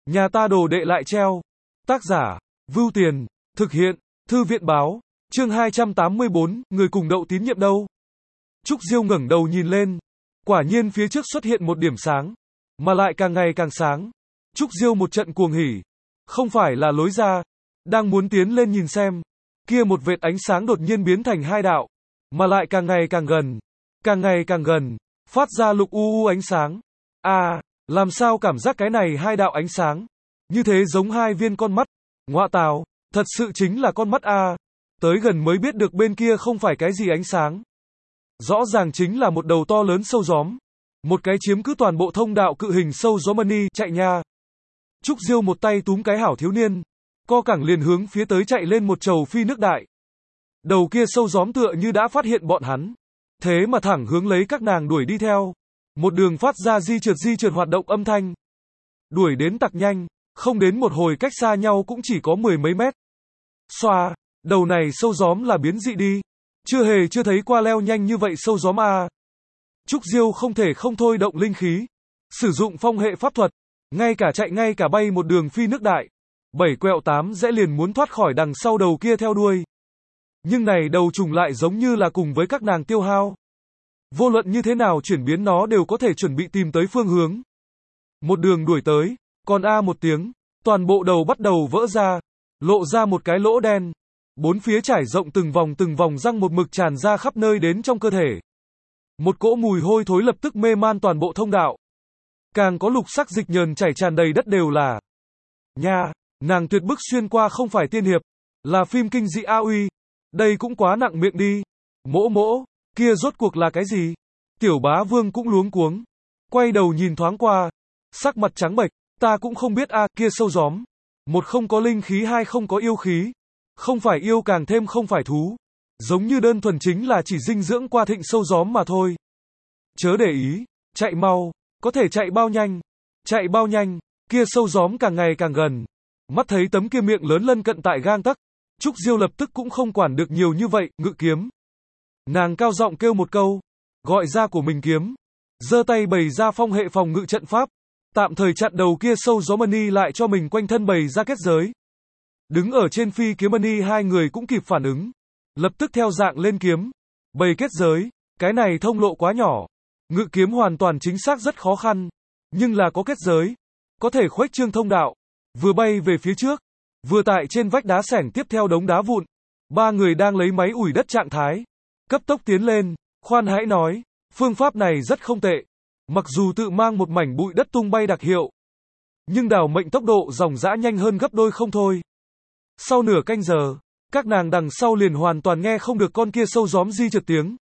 Nhà ta đồ đệ lại treo. Tác giả, Vưu Tiền, thực hiện, Thư viện báo, chương 284, người cùng đậu tín nhiệm đâu? Trúc Diêu ngẩng đầu nhìn lên, quả nhiên phía trước xuất hiện một điểm sáng, mà lại càng ngày càng sáng. Trúc Diêu một trận cuồng hỉ, không phải là lối ra, đang muốn tiến lên nhìn xem, kia một vệt ánh sáng đột nhiên biến thành hai đạo, mà lại càng ngày càng gần, phát ra lục u ánh sáng. Làm sao cảm giác cái này hai đạo ánh sáng, như thế giống hai viên con mắt, ngọa tào, thật sự chính là con mắt a. Tới gần mới biết được bên kia không phải cái gì ánh sáng. Rõ ràng chính là một đầu to lớn sâu gióm, một cái chiếm cứ toàn bộ thông đạo cự hình sâu gió mani, chạy nha. Trúc Diêu một tay túm cái hảo thiếu niên, co cẳng liền hướng phía tới chạy lên một trầu phi nước đại. Đầu kia sâu gióm tựa như đã phát hiện bọn hắn, thế mà thẳng hướng lấy các nàng đuổi đi theo. Một đường phát ra di trượt hoạt động âm thanh. Đuổi đến tặc nhanh, không đến một hồi cách xa nhau cũng chỉ có 10 mấy mét. Xoa, đầu này sâu gióm là biến dị đi. Chưa thấy qua leo nhanh như vậy sâu gióm a. Trúc Diêu không thể không thôi động linh khí, sử dụng phong hệ pháp thuật, ngay cả chạy ngay cả bay một đường phi nước đại. 7 quẹo 8 rẽ liền muốn thoát khỏi đằng sau đầu kia theo đuôi. Nhưng này đầu trùng lại giống như là cùng với các nàng tiêu hao. Vô luận như thế nào chuyển biến nó đều có thể chuẩn bị tìm tới phương hướng. Một đường đuổi tới, còn một tiếng, toàn bộ đầu bắt đầu vỡ ra, lộ ra một cái lỗ đen. Bốn phía trải rộng từng vòng răng một mực tràn ra khắp nơi đến trong cơ thể. Một cỗ mùi hôi thối lập tức mê man toàn bộ thông đạo. Càng có lục sắc dịch nhờn chảy tràn đầy đất đều là. Nha, nàng tuyệt bức xuyên qua không phải tiên hiệp, là phim kinh dị a uy. Đây cũng quá nặng miệng đi. Mỗ, kia rốt cuộc là cái gì? Tiểu Bá Vương cũng luống cuống, quay đầu nhìn thoáng qua, sắc mặt trắng bệch, ta cũng không biết kia sâu gióm. Một không có linh khí, hai không có yêu khí. Không phải yêu càng thêm không phải thú. Giống như đơn thuần chính là chỉ dinh dưỡng qua thịnh sâu gióm mà thôi. Chớ để ý, chạy mau, có thể chạy bao nhanh, kia sâu gióm càng ngày càng gần. Mắt thấy tấm kia miệng lớn lân cận tại gang tấc, Trúc Diêu lập tức cũng không quản được nhiều như vậy, ngự kiếm. Nàng cao giọng kêu một câu, gọi ra của mình kiếm, giơ tay bày ra phong hệ phòng ngự trận pháp, tạm thời chặn đầu kia sâu gió mani lại cho mình quanh thân bày ra kết giới. Đứng ở trên phi kiếm mani hai người cũng kịp phản ứng, lập tức theo dạng lên kiếm, bày kết giới, cái này thông lộ quá nhỏ, ngự kiếm hoàn toàn chính xác rất khó khăn, nhưng là có kết giới, có thể khuếch trương thông đạo, vừa bay về phía trước, vừa tại trên vách đá sảnh tiếp theo đống đá vụn, ba người đang lấy máy ủi đất trạng thái, cấp tốc tiến lên, khoan hãy nói, phương pháp này rất không tệ, mặc dù tự mang một mảnh bụi đất tung bay đặc hiệu, nhưng đào mệnh tốc độ dòng dã nhanh hơn gấp đôi không thôi. Sau nửa canh giờ, các nàng đằng sau liền hoàn toàn nghe không được con kia sâu gióm di trượt tiếng.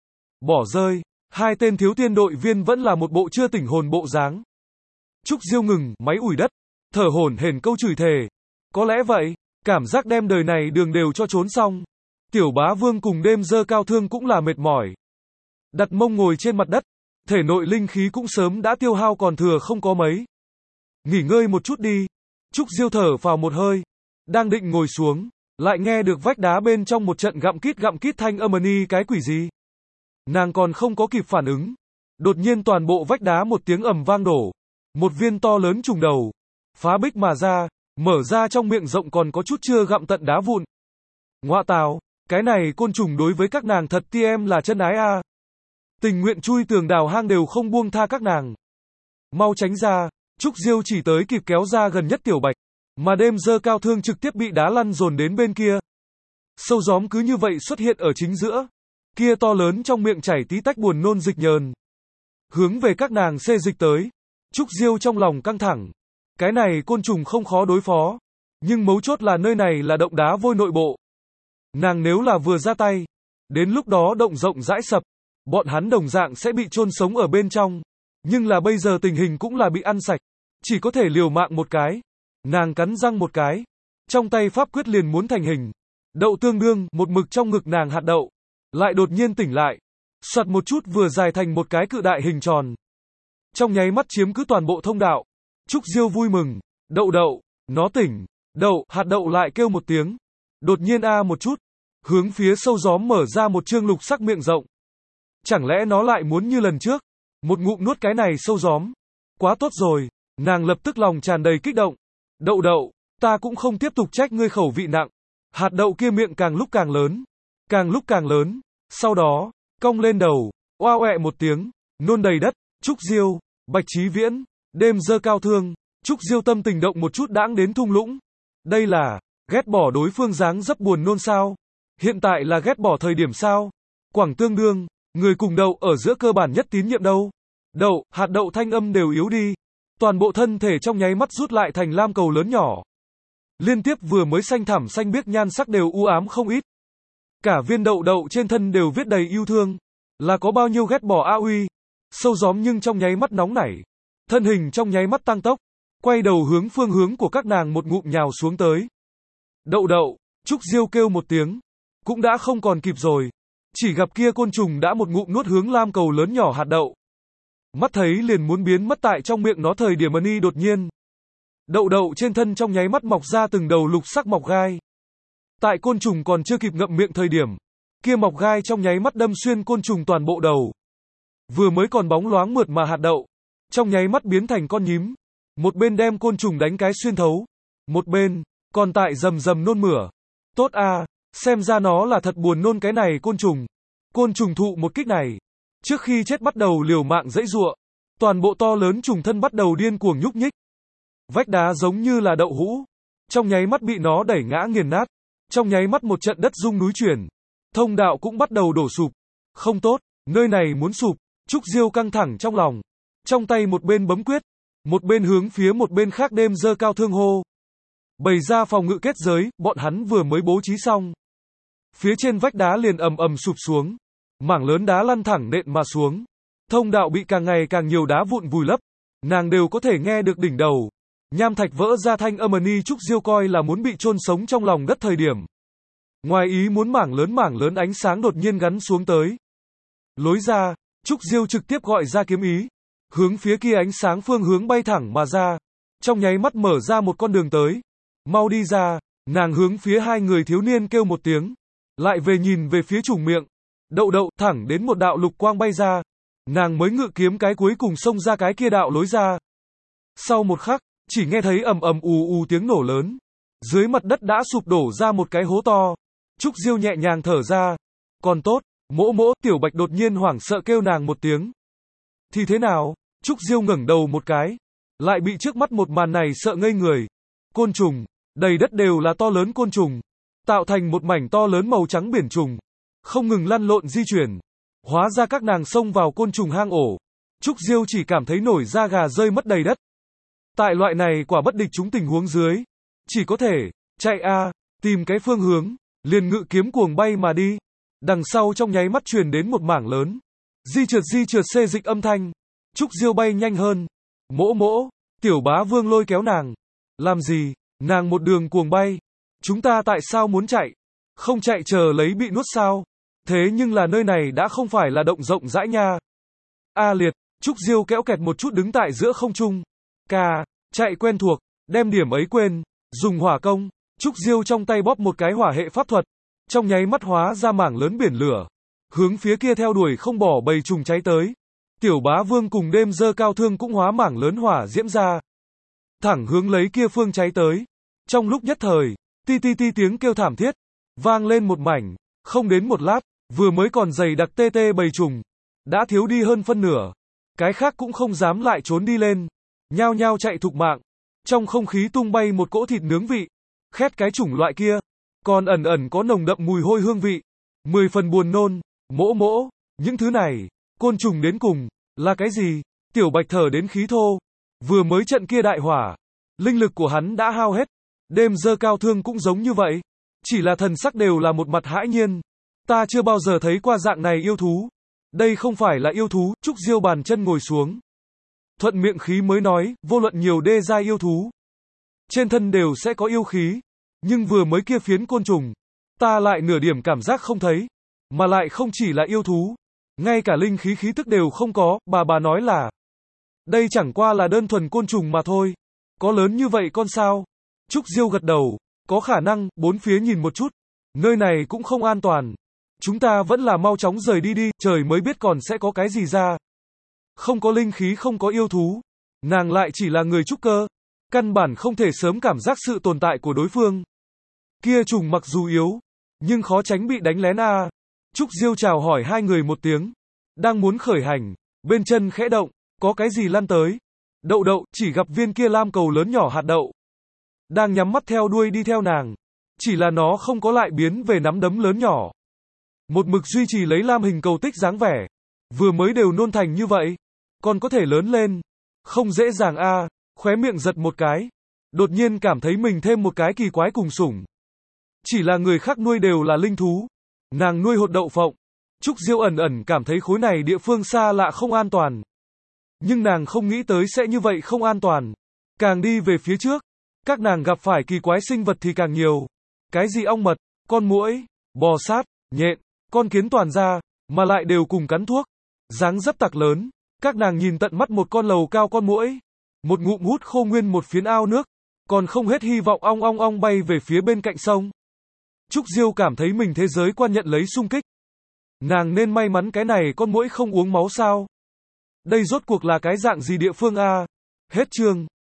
Bỏ rơi, hai tên thiếu tiên đội viên vẫn là một bộ chưa tỉnh hồn bộ dáng. Trúc Diêu ngừng máy ủi đất, thở hổn hển câu chửi thề. Có lẽ vậy, cảm giác đem đời này đường đều cho trốn xong. Tiểu Bá Vương cùng đêm dơ cao thương cũng là mệt mỏi. Đặt mông ngồi trên mặt đất, thể nội linh khí cũng sớm đã tiêu hao còn thừa không có mấy. Nghỉ ngơi một chút đi. Trúc Diêu thở vào một hơi, đang định ngồi xuống, lại nghe được vách đá bên trong một trận gặm kít thanh âm cái quỷ gì. Nàng còn không có kịp phản ứng, đột nhiên toàn bộ vách đá một tiếng ầm vang đổ, một viên to lớn trùng đầu, phá bích mà ra, mở ra trong miệng rộng còn có chút chưa gặm tận đá vụn. Ngọa tào, cái này côn trùng đối với các nàng thật TM là chân ái a. Tình nguyện chui tường đào hang đều không buông tha các nàng. Mau tránh ra, Trúc Diêu chỉ tới kịp kéo ra gần nhất Tiểu Bạch, mà đêm dơ cao thương trực tiếp bị đá lăn dồn đến bên kia. Sâu gióm cứ như vậy xuất hiện ở chính giữa, kia to lớn trong miệng chảy tí tách buồn nôn dịch nhờn, hướng về các nàng xê dịch tới. Trúc Diêu trong lòng căng thẳng, cái này côn trùng không khó đối phó, nhưng mấu chốt là nơi này là động đá vôi nội bộ. Nàng nếu là vừa ra tay, đến lúc đó động rộng rãi sập, bọn hắn đồng dạng sẽ bị chôn sống ở bên trong. Nhưng là bây giờ tình hình cũng là bị ăn sạch, chỉ có thể liều mạng một cái. Nàng cắn răng một cái, trong tay pháp quyết liền muốn thành hình. Đậu tương đương, một mực trong ngực nàng hạt đậu, lại đột nhiên tỉnh lại, soạt một chút vừa dài thành một cái cự đại hình tròn. Trong nháy mắt chiếm cứ toàn bộ thông đạo. Trúc Diêu vui mừng, đậu, nó tỉnh, hạt đậu lại kêu một tiếng. Đột nhiên một chút, hướng phía sâu gióm mở ra một trương lục sắc miệng rộng. Chẳng lẽ nó lại muốn như lần trước, một ngụm nuốt cái này sâu gióm? Quá tốt rồi, Nàng lập tức lòng tràn đầy kích động. Đậu đậu, ta cũng không tiếp tục trách ngươi khẩu vị nặng. Hạt đậu kia miệng càng lúc càng lớn, sau đó, cong lên đầu, oa oẹ một tiếng, nôn đầy đất. Trúc Diêu, Bạch Chí Viễn, đêm dơ cao thương, Trúc Diêu tâm tình động một chút đãng đến thung lũng. Đây là, ghét bỏ đối phương dáng dấp buồn nôn sao? Hiện tại là ghét bỏ thời điểm sao? Quảng tương đương, người cùng đậu ở giữa cơ bản nhất tín nhiệm đâu? Đậu, hạt đậu thanh âm đều yếu đi. Toàn bộ thân thể trong nháy mắt rút lại thành lam cầu lớn nhỏ. Liên tiếp vừa mới xanh thẳm xanh biếc nhan sắc đều u ám không ít. Cả viên đậu đậu trên thân đều viết đầy yêu thương. Là có bao nhiêu ghét bỏ a uy. Sâu gióm nhưng trong nháy mắt nóng nảy. Thân hình trong nháy mắt tăng tốc. Quay đầu hướng phương hướng của các nàng một ngụm nhào xuống tới. Đậu đậu, Trúc Diêu kêu một tiếng. Cũng đã không còn kịp rồi. Chỉ gặp kia côn trùng đã một ngụm nuốt hướng lam cầu lớn nhỏ hạt đậu. Mắt thấy liền muốn biến mất tại trong miệng nó thời điểm Ân Y đột nhiên. Đậu đậu trên thân trong nháy mắt mọc ra từng đầu lục sắc mọc gai. Tại côn trùng còn chưa kịp ngậm miệng thời điểm. Kia mọc gai trong nháy mắt đâm xuyên côn trùng toàn bộ đầu. Vừa mới còn bóng loáng mượt mà hạt đậu. Trong nháy mắt biến thành con nhím. Một bên đem côn trùng đánh cái xuyên thấu. Một bên, còn tại rầm rầm nôn mửa. Tốt a, xem ra nó là thật buồn nôn cái này côn trùng. Côn trùng thụ một kích này. Trước khi chết bắt đầu liều mạng giãy giụa. Toàn bộ to lớn trùng thân bắt đầu điên cuồng nhúc nhích. Vách đá giống như là đậu hũ. Trong nháy mắt bị nó đẩy ngã nghiền nát. Trong nháy mắt một trận đất rung núi chuyển. Thông đạo cũng bắt đầu đổ sụp. Không tốt, nơi này muốn sụp. Trúc Diêu căng thẳng trong lòng. Trong tay một bên bấm quyết. Một bên hướng phía một bên khác đêm dơ cao thương hô. Bày ra phòng ngự kết giới, bọn hắn vừa mới bố trí xong. Phía trên vách đá liền ầm ầm sụp xuống. Mảng lớn đá lăn thẳng nện mà xuống. Thông đạo bị càng ngày càng nhiều đá vụn vùi lấp. Nàng đều có thể nghe được đỉnh đầu. Nham thạch vỡ ra thanh âm Ân Y Trúc Diêu coi là muốn bị chôn sống trong lòng đất thời điểm. Ngoài ý muốn mảng lớn ánh sáng đột nhiên gắn xuống tới. Lối ra, Trúc Diêu trực tiếp gọi ra kiếm ý. Hướng phía kia ánh sáng phương hướng bay thẳng mà ra. Trong nháy mắt mở ra một con đường tới. Mau đi ra, nàng hướng phía hai người thiếu niên kêu một tiếng. Lại về nhìn về phía trùng miệng. Đậu đậu thẳng đến một đạo lục quang bay ra. Nàng mới ngự kiếm cái cuối cùng xông ra cái kia đạo lối ra. Sau một khắc, chỉ nghe thấy ầm ầm ù ù tiếng nổ lớn. Dưới mặt đất đã sụp đổ ra một cái hố to. Trúc Diêu nhẹ nhàng thở ra. Còn tốt, mỗ mỗ, Tiểu Bạch đột nhiên hoảng sợ kêu nàng một tiếng. Thì thế nào? Trúc Diêu ngẩng đầu một cái. Lại bị trước mắt một màn này sợ ngây người. Côn trùng, đầy đất đều là to lớn côn trùng. Tạo thành một mảnh to lớn màu trắng biển trùng. Không ngừng lăn lộn di chuyển. Hóa ra các nàng xông vào côn trùng hang ổ. Trúc Diêu chỉ cảm thấy nổi da gà rơi mất đầy đất. Tại loại này quả bất địch chúng tình huống dưới. Chỉ có thể, chạy a, tìm cái phương hướng, liền ngự kiếm cuồng bay mà đi. Đằng sau trong nháy mắt truyền đến một mảng lớn. Di trượt xê dịch âm thanh. Trúc Diêu bay nhanh hơn. Mỗ mỗ, Tiểu Bá Vương lôi kéo nàng. Làm gì, nàng một đường cuồng bay. Chúng ta tại sao muốn chạy? Không chạy chờ lấy bị nuốt sao? Thế nhưng là nơi này đã không phải là động rộng rãi nha. A liệt, Trúc Diêu kéo kẹt một chút đứng tại giữa không trung. Chạy quen thuộc, đem điểm ấy quên, dùng hỏa công. Trúc Diêu trong tay bóp một cái hỏa hệ pháp thuật. Trong nháy mắt hóa ra mảng lớn biển lửa. Hướng phía kia theo đuổi không bỏ bầy trùng cháy tới. Tiểu Bá Vương cùng đêm dơ cao thương cũng hóa mảng lớn hỏa diễm ra. Thẳng hướng lấy kia phương cháy tới. Trong lúc nhất thời, ti tiếng kêu thảm thiết. Vang lên một mảnh, không đến một lát, vừa mới còn dày đặc tê bầy trùng. Đã thiếu đi hơn phân nửa. Cái khác cũng không dám lại trốn đi lên. Nhao nhao chạy thục mạng. Trong không khí tung bay một cỗ thịt nướng vị. Khét cái chủng loại kia. Còn ẩn có nồng đậm mùi hôi hương vị. 10 phần buồn nôn. Mỗ, những thứ này, côn trùng đến cùng, là cái gì? Tiểu Bạch thở đến khí thô. Vừa mới trận kia đại hỏa. Linh lực của hắn đã hao hết. Đêm dơ cao thương cũng giống như vậy. Chỉ là thần sắc đều là một mặt hãi nhiên. Ta chưa bao giờ thấy qua dạng này yêu thú. Đây không phải là yêu thú. Trúc Diêu bàn chân ngồi xuống. Thuận miệng khí mới nói, vô luận nhiều đê giai yêu thú. Trên thân đều sẽ có yêu khí. Nhưng vừa mới kia phiến côn trùng. Ta lại nửa điểm cảm giác không thấy. Mà lại không chỉ là yêu thú. Ngay cả linh khí khí tức đều không có. Bà nói là. Đây chẳng qua là đơn thuần côn trùng mà thôi. Có lớn như vậy con sao? Trúc Diêu gật đầu. Có khả năng, bốn phía nhìn một chút. Nơi này cũng không an toàn. Chúng ta vẫn là mau chóng rời đi, trời mới biết còn sẽ có cái gì ra. Không có linh khí, không có yêu thú. Nàng lại chỉ là người trúc cơ, căn bản không thể sớm cảm giác sự tồn tại của đối phương. Kia trùng mặc dù yếu, nhưng khó tránh bị đánh lén a. Trúc Diêu chào hỏi hai người một tiếng, đang muốn khởi hành, bên chân khẽ động, có cái gì lăn tới. Đậu đậu, chỉ gặp viên kia lam cầu lớn nhỏ hạt đậu. Đang nhắm mắt theo đuôi đi theo nàng. Chỉ là nó không có lại biến về nắm đấm lớn nhỏ. Một mực duy trì lấy lam hình cầu tích dáng vẻ. Vừa mới đều nôn thành như vậy, còn có thể lớn lên. Không dễ dàng a. Khóe miệng giật một cái. Đột nhiên cảm thấy mình thêm một cái kỳ quái cùng sủng. Chỉ là người khác nuôi đều là linh thú. Nàng nuôi hột đậu phộng. Trúc Diêu ẩn ẩn cảm thấy khối này địa phương xa lạ không an toàn. Nhưng nàng không nghĩ tới sẽ như vậy không an toàn. Càng đi về phía trước, các nàng gặp phải kỳ quái sinh vật thì càng nhiều. Cái gì ong mật, con muỗi, bò sát, nhện, con kiến toàn ra, mà lại đều cùng cắn thuốc. Dáng dấp tặc lớn, các nàng nhìn tận mắt một con lầu cao con muỗi. Một ngụm hút khô nguyên một phiến ao nước. Còn không hết hy vọng ong ong ong bay về phía bên cạnh sông. Trúc Diêu cảm thấy mình thế giới quan nhận lấy xung kích. Nàng nên may mắn cái này con muỗi không uống máu sao? Đây rốt cuộc là cái dạng gì địa phương a? Hết chương.